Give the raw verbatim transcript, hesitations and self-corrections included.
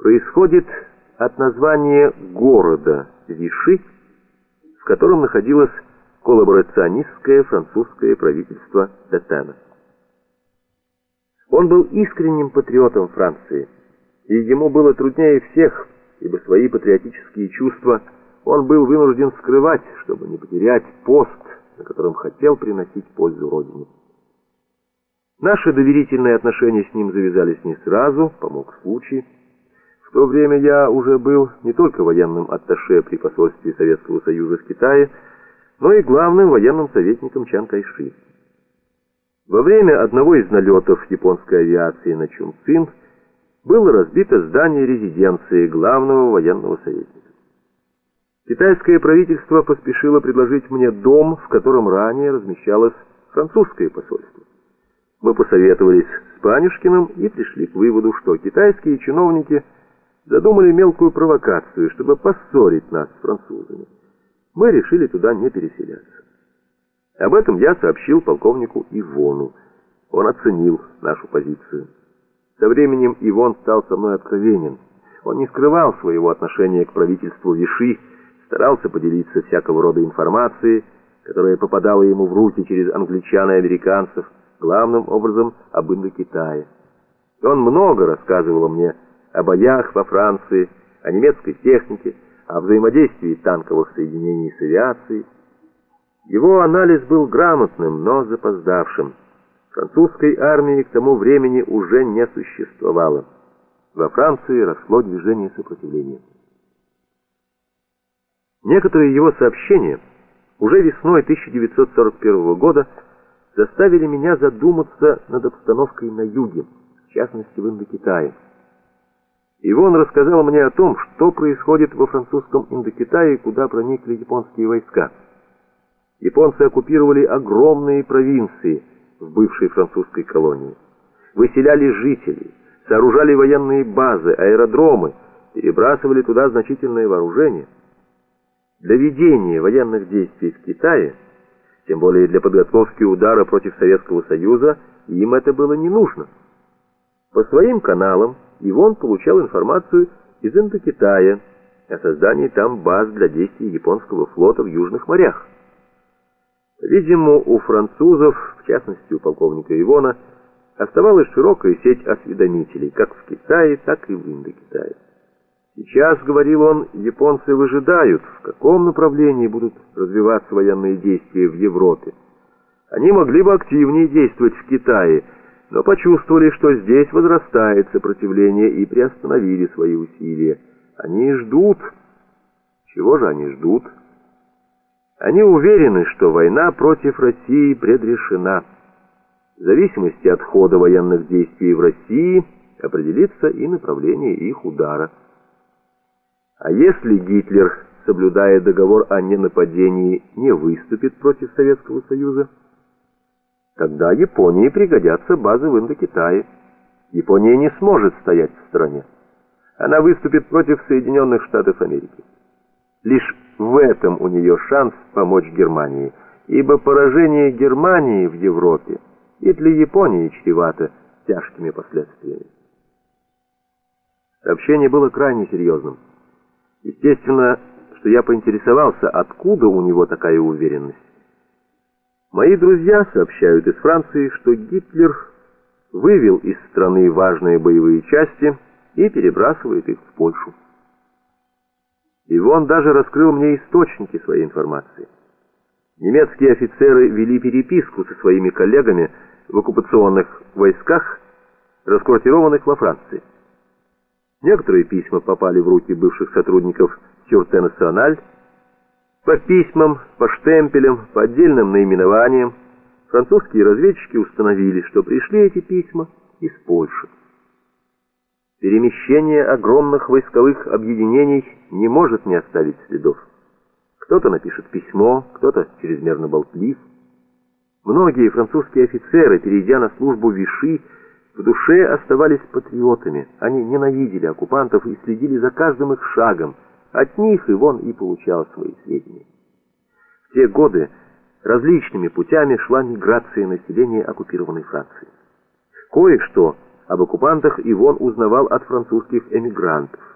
происходит от названия города Виши, в котором находилось коллаборационистское французское правительство Петена. Он был искренним патриотом Франции, и ему было труднее всех, ибо свои патриотические чувства он был вынужден скрывать, чтобы не потерять пост, на котором хотел приносить пользу Родине. Наши доверительные отношения с ним завязались не сразу, помог случай. В то время я уже был не только военным атташе при посольстве Советского Союза в Китае, но и главным военным советником Чан Кайши. Во время одного из налетов японской авиации на Чунцин было разбито здание резиденции главного военного советника. Китайское правительство поспешило предложить мне дом, в котором ранее размещалось французское посольство. Мы посоветовались с Панюшкиным и пришли к выводу, что китайские чиновники задумали мелкую провокацию, чтобы поссорить нас с французами. Мы решили туда не переселяться. Об этом я сообщил полковнику Ивону. Он оценил нашу позицию. Со временем Ивон стал со мной откровенен. Он не скрывал своего отношения к правительству Виши, старался поделиться всякого рода информацией, которая попадала ему в руки через англичан и американцев, главным образом об Индокитае. Он много рассказывал мне о боях во Франции, о немецкой технике, о взаимодействии танковых соединений с авиацией. Его анализ был грамотным, но запоздавшим. Французской армии к тому времени уже не существовало. Во Франции росло движение сопротивления. Некоторые его сообщения уже весной тысяча девятьсот сорок первого года заставили меня задуматься над обстановкой на юге, в частности в Индокитае. Ивон рассказал мне о том, что происходит во французском Индокитае, куда проникли японские войска. Японцы оккупировали огромные провинции в бывшей французской колонии, выселяли жителей, сооружали военные базы, аэродромы, перебрасывали туда значительное вооружение. Для ведения военных действий в Китае, тем более для подготовки удара против Советского Союза, им это было не нужно. По своим каналам Ивон получал информацию из Индокитая о создании там баз для действий японского флота в южных морях. Видимо, у французов, в частности у полковника Ивона, оставалась широкая сеть осведомителей, как в Китае, так и в Индокитае. Сейчас, говорил он, японцы выжидают, в каком направлении будут развиваться военные действия в Европе. Они могли бы активнее действовать в Китае, но почувствовали, что здесь возрастает сопротивление, и приостановили свои усилия. Они ждут. Чего же они ждут? Они уверены, что война против России предрешена. В зависимости от хода военных действий в России определится и направление их удара. А если Гитлер, соблюдая договор о ненападении, не выступит против Советского Союза, тогда Японии пригодятся базы в Индокитае. Япония не сможет стоять в стороне. Она выступит против Соединенных Штатов Америки. Лишь в этом у нее шанс помочь Германии, ибо поражение Германии в Европе и для Японии чревато тяжкими последствиями. Сообщение было крайне серьезным. Естественно, что я поинтересовался, откуда у него такая уверенность. Мои друзья сообщают из Франции, что Гитлер вывел из страны важные боевые части и перебрасывает их в Польшу. Ивон даже раскрыл мне источники своей информации. Немецкие офицеры вели переписку со своими коллегами в оккупационных войсках, расквартированных во Франции. Некоторые письма попали в руки бывших сотрудников Сюрте Националь. По письмам, по штемпелям, по отдельным наименованиям французские разведчики установили, что пришли эти письма из Польши. Перемещение огромных войсковых объединений не может не оставить следов. Кто-то напишет письмо, кто-то чрезмерно болтлив. Многие французские офицеры, перейдя на службу Виши, в душе оставались патриотами. Они ненавидели оккупантов и следили за каждым их шагом. От них Ивон и получал свои сведения. В те годы различными путями шла миграция населения оккупированной Франции. Кое-что Об оккупантах Ивон узнавал от французских эмигрантов.